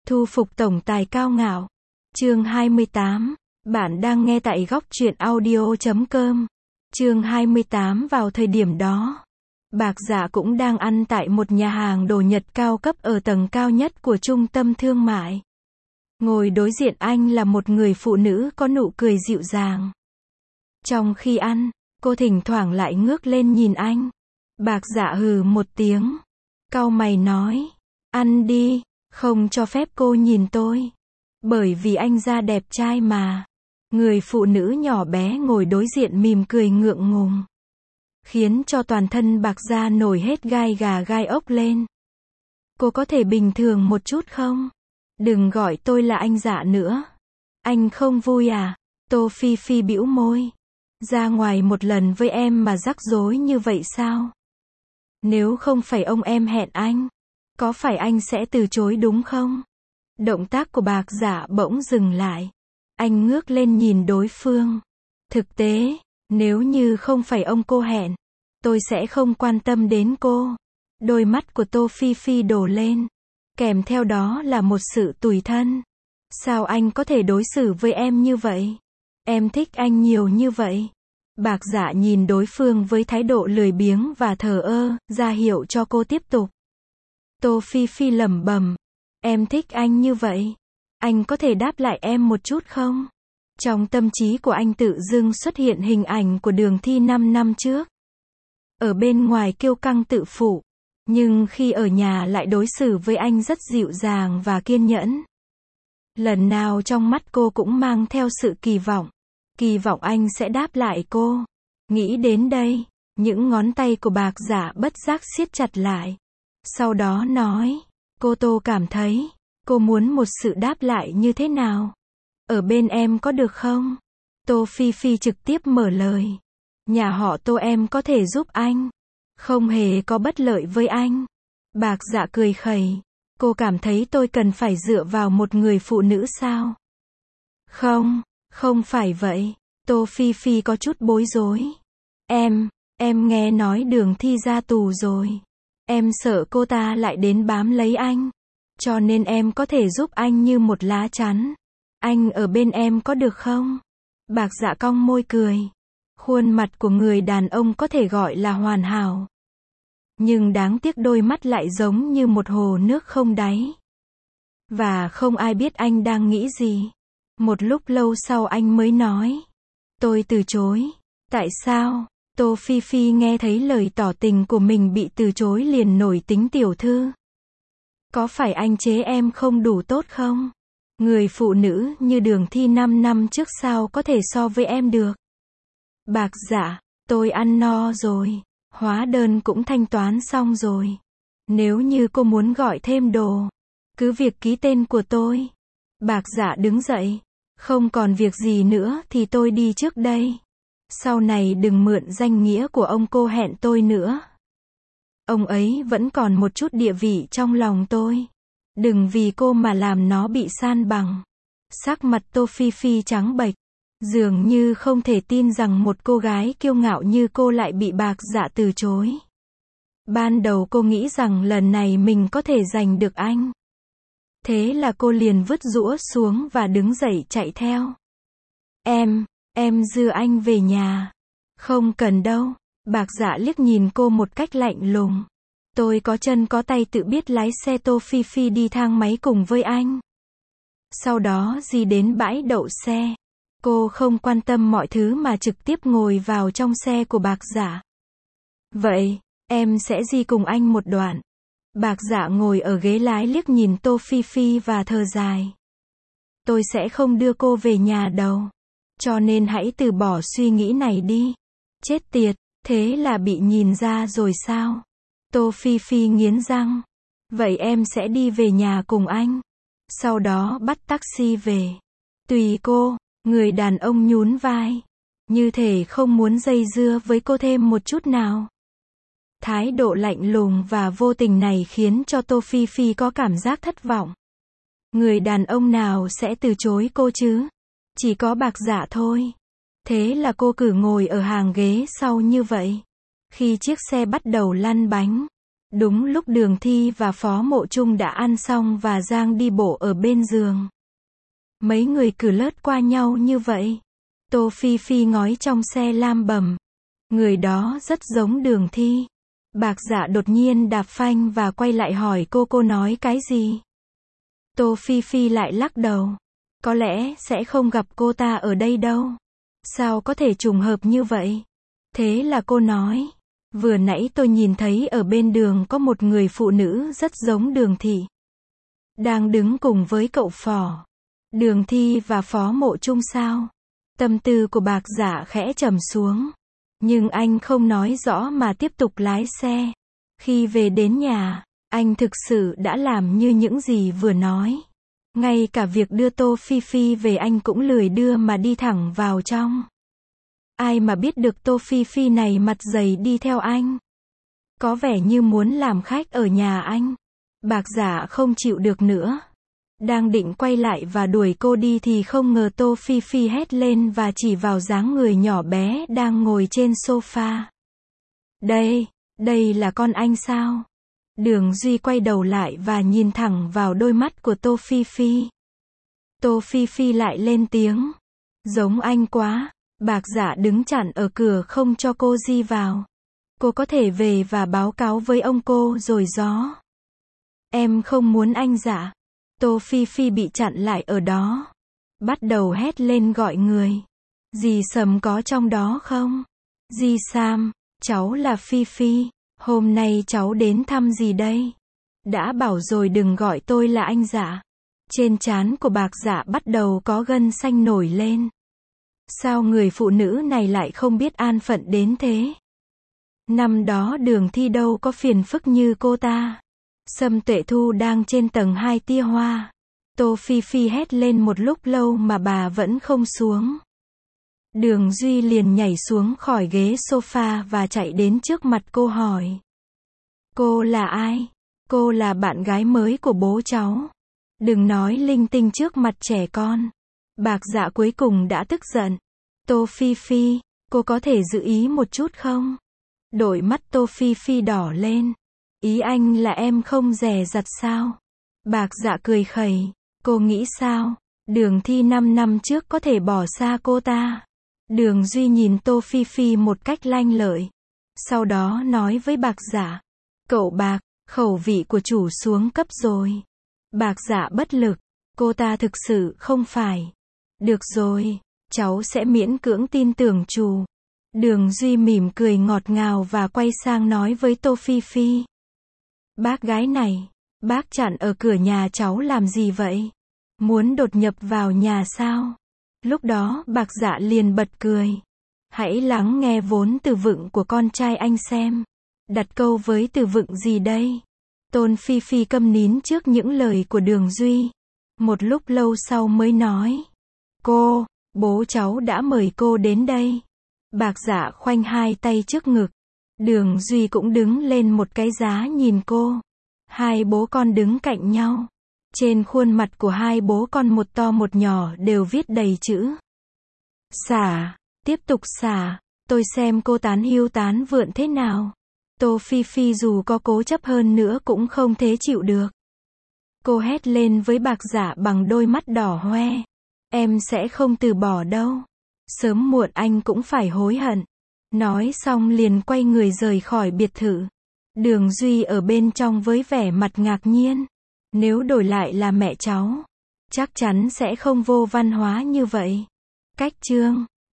Thu phục tổng tài cao ngạo. Chương 28. Bạn đang nghe tại góc truyện audio.com. Chương 28. Vào thời điểm đó, Bạc Dạ cũng đang ăn tại một nhà hàng đồ Nhật cao cấp ở tầng cao nhất của trung tâm thương mại. Ngồi đối diện anh là một người phụ nữ có nụ cười dịu dàng. Trong khi ăn, cô thỉnh thoảng lại ngước lên nhìn anh. Bạc Dạ hừ một tiếng, cau mày nói, ăn đi, không cho phép cô nhìn tôi. Bởi vì anh da đẹp trai mà. Người phụ nữ nhỏ bé ngồi đối diện mỉm cười ngượng ngùng, khiến cho toàn thân Bạc Dạ nổi hết gai gà gai ốc lên. Cô có thể bình thường một chút không? Đừng gọi tôi là anh Dạ nữa. Anh không vui à? Tô Phi Phi bĩu môi. Ra ngoài một lần với em mà rắc rối như vậy sao? Nếu không phải ông em hẹn anh, có phải anh sẽ từ chối đúng không? Động tác của Bạc Dạ bỗng dừng lại. Anh ngước lên nhìn đối phương. Thực tế, nếu như không phải ông cô hẹn, tôi sẽ không quan tâm đến cô. Đôi mắt của Tô Phi Phi đổ lên, kèm theo đó là một sự tủi thân. Sao anh có thể đối xử với em như vậy? Em thích anh nhiều như vậy. Bạc Dạ nhìn đối phương với thái độ lười biếng và thờ ơ, ra hiệu cho cô tiếp tục. Tô Phi Phi lẩm bẩm, em thích anh như vậy. Anh có thể đáp lại em một chút không? Trong tâm trí của anh tự dưng xuất hiện hình ảnh của Đường Thi 5 năm trước. Ở bên ngoài kiêu căng tự phụ, nhưng khi ở nhà lại đối xử với anh rất dịu dàng và kiên nhẫn. Lần nào trong mắt cô cũng mang theo sự kỳ vọng anh sẽ đáp lại cô. Nghĩ đến đây, những ngón tay của Bạc Dạ bất giác siết chặt lại. Sau đó nói, cô Tô cảm thấy, cô muốn một sự đáp lại như thế nào? Ở bên em có được không? Tô Phi Phi trực tiếp mở lời. Nhà họ Tô em có thể giúp anh. Không hề có bất lợi với anh. Bạc Dạ cười khẩy. Cô cảm thấy tôi cần phải dựa vào một người phụ nữ sao? Không phải vậy. Tô Phi Phi có chút bối rối. Em nghe nói Đường Thi ra tù rồi. Em sợ cô ta lại đến bám lấy anh. Cho nên em có thể giúp anh như một lá chắn. Anh ở bên em có được không? Bạc Dạ cong môi cười. Khuôn mặt của người đàn ông có thể gọi là hoàn hảo. Nhưng đáng tiếc đôi mắt lại giống như một hồ nước không đáy. Và không ai biết anh đang nghĩ gì. Một lúc lâu sau anh mới nói. Tôi từ chối. Tại sao? Tô Phi Phi nghe thấy lời tỏ tình của mình bị từ chối liền nổi tính tiểu thư. Có phải anh chế em không đủ tốt không? Người phụ nữ như Đường Thi 5 năm trước sao có thể so với em được? Bạc Dạ, tôi ăn no rồi. Hóa đơn cũng thanh toán xong rồi. Nếu như cô muốn gọi thêm đồ, cứ việc ký tên của tôi. Bạc Dạ đứng dậy. Không còn việc gì nữa thì tôi đi trước đây. Sau này đừng mượn danh nghĩa của ông cô hẹn tôi nữa. Ông ấy vẫn còn một chút địa vị trong lòng tôi. Đừng vì cô mà làm nó bị san bằng. Sắc mặt Tô Phi Phi trắng bệch. Dường như không thể tin rằng một cô gái kiêu ngạo như cô lại bị Bạc Dạ từ chối. Ban đầu cô nghĩ rằng lần này mình có thể giành được anh. Thế là cô liền vứt giũa xuống và đứng dậy chạy theo. Em đưa anh về nhà. Không cần đâu. Bạc Dạ liếc nhìn cô một cách lạnh lùng. Tôi có chân có tay tự biết lái xe. Tô Phi Phi đi thang máy cùng với anh. Sau đó đi đến bãi đậu xe. Cô không quan tâm mọi thứ mà trực tiếp ngồi vào trong xe của Bạc Dạ. Vậy, em sẽ đi cùng anh một đoạn. Bạc Dạ ngồi ở ghế lái liếc nhìn Tô Phi Phi và thở dài. Tôi sẽ không đưa cô về nhà đâu. Cho nên hãy từ bỏ suy nghĩ này đi. Chết tiệt, thế là bị nhìn ra rồi sao? Tô Phi Phi nghiến răng. Vậy em sẽ đi về nhà cùng anh. Sau đó bắt taxi về. Tùy cô. Người đàn ông nhún vai. Như thể không muốn dây dưa với cô thêm một chút nào. Thái độ lạnh lùng và vô tình này khiến cho Tô Phi Phi có cảm giác thất vọng. Người đàn ông nào sẽ từ chối cô chứ? Chỉ có Bạc Dạ thôi. Thế là cô cử ngồi ở hàng ghế sau như vậy. Khi chiếc xe bắt đầu lăn bánh, Đúng lúc Đường Thi và Phó Mộ Chung đã ăn xong và Giang đi bộ ở bên giường. Mấy người cứ lướt qua nhau như vậy. Tô Phi Phi ngói trong xe lam bầm. Người đó rất giống Đường Thi. Bạc Dạ đột nhiên đạp phanh và quay lại hỏi cô nói cái gì? Tô Phi Phi lại lắc đầu. Có lẽ sẽ không gặp cô ta ở đây đâu. Sao có thể trùng hợp như vậy? Thế là cô nói. Vừa nãy tôi nhìn thấy ở bên đường có một người phụ nữ rất giống Đường Thị. Đang đứng cùng với cậu Phò. Đường Thi và Phó Mộ Chung sao? Tâm tư của Bạc Dạ khẽ trầm xuống. Nhưng anh không nói rõ mà tiếp tục lái xe. Khi về đến nhà, anh thực sự đã làm như những gì vừa nói. Ngay cả việc đưa Tô Phi Phi về anh cũng lười đưa mà đi thẳng vào trong. Ai mà biết được Tô Phi Phi này mặt dày đi theo anh. Có vẻ như muốn làm khách ở nhà anh. Bạc Dạ không chịu được nữa. Đang định quay lại và đuổi cô đi thì không ngờ Tô Phi Phi hét lên và chỉ vào dáng người nhỏ bé đang ngồi trên sofa. Đây là con anh sao? Đường Duy quay đầu lại và nhìn thẳng vào đôi mắt của Tô Phi Phi. Tô Phi Phi lại lên tiếng. Giống anh quá. Bạc Dạ đứng chặn ở cửa không cho cô di vào. Cô có thể về và báo cáo với ông cô rồi gió. Em không muốn anh Dạ. Tô Phi Phi bị chặn lại ở đó. Bắt đầu hét lên gọi người. Dì Sầm có trong đó không? Dì Sam, cháu là Phi Phi. Hôm nay cháu đến thăm dì đây. Đã bảo rồi đừng gọi tôi là anh Dạ. Trên trán của Bạc Dạ bắt đầu có gân xanh nổi lên. Sao người phụ nữ này lại không biết an phận đến thế? Năm đó Đường Thi đâu có phiền phức như cô ta. Sâm Tuệ Thu đang trên tầng 2 tia hoa. Tô Phi Phi hét lên một lúc lâu mà bà vẫn không xuống. Đường Duy liền nhảy xuống khỏi ghế sofa và chạy đến trước mặt cô hỏi. Cô là ai? Cô là bạn gái mới của bố cháu. Đừng nói linh tinh trước mặt trẻ con. Bạc Dạ cuối cùng đã tức giận. Tô Phi Phi, cô có thể giữ ý một chút không? Đôi mắt Tô Phi Phi đỏ lên. Ý anh là em không dè dặt sao? Bạc Dạ cười khẩy. Cô nghĩ sao? Đường Thi 5 năm trước có thể bỏ xa cô ta. Đường Duy nhìn Tô Phi Phi một cách lanh lợi. Sau đó nói với Bạc Dạ. Cậu Bạc, khẩu vị của chủ xuống cấp rồi. Bạc Dạ bất lực. Cô ta thực sự không phải. Được rồi, cháu sẽ miễn cưỡng tin tưởng chủ. Đường Duy mỉm cười ngọt ngào và quay sang nói với Tô Phi Phi. Bác gái này, bác chặn ở cửa nhà cháu làm gì vậy? Muốn đột nhập vào nhà sao? Lúc đó Bạc Dạ liền bật cười. Hãy lắng nghe vốn từ vựng của con trai anh xem. Đặt câu với từ vựng gì đây? Tôn Phi Phi câm nín trước những lời của Đường Duy. Một lúc lâu sau mới nói. Cô, bố cháu đã mời cô đến đây. Bạc Dạ khoanh hai tay trước ngực. Đường Duy cũng đứng lên một cái giá nhìn cô. Hai bố con đứng cạnh nhau. Trên khuôn mặt của hai bố con một to một nhỏ đều viết đầy chữ. Xả, tiếp tục xả, tôi xem cô tán hiu tán vượn thế nào. Tô Phi Phi dù có cố chấp hơn nữa cũng không thể chịu được. Cô hét lên với Bạc Dạ bằng đôi mắt đỏ hoe. Em sẽ không từ bỏ đâu. Sớm muộn anh cũng phải hối hận. Nói xong liền quay người rời khỏi biệt thự. Đường Duy ở bên trong với vẻ mặt ngạc nhiên. Nếu đổi lại là mẹ cháu, chắc chắn sẽ không vô văn hóa như vậy. Cách chương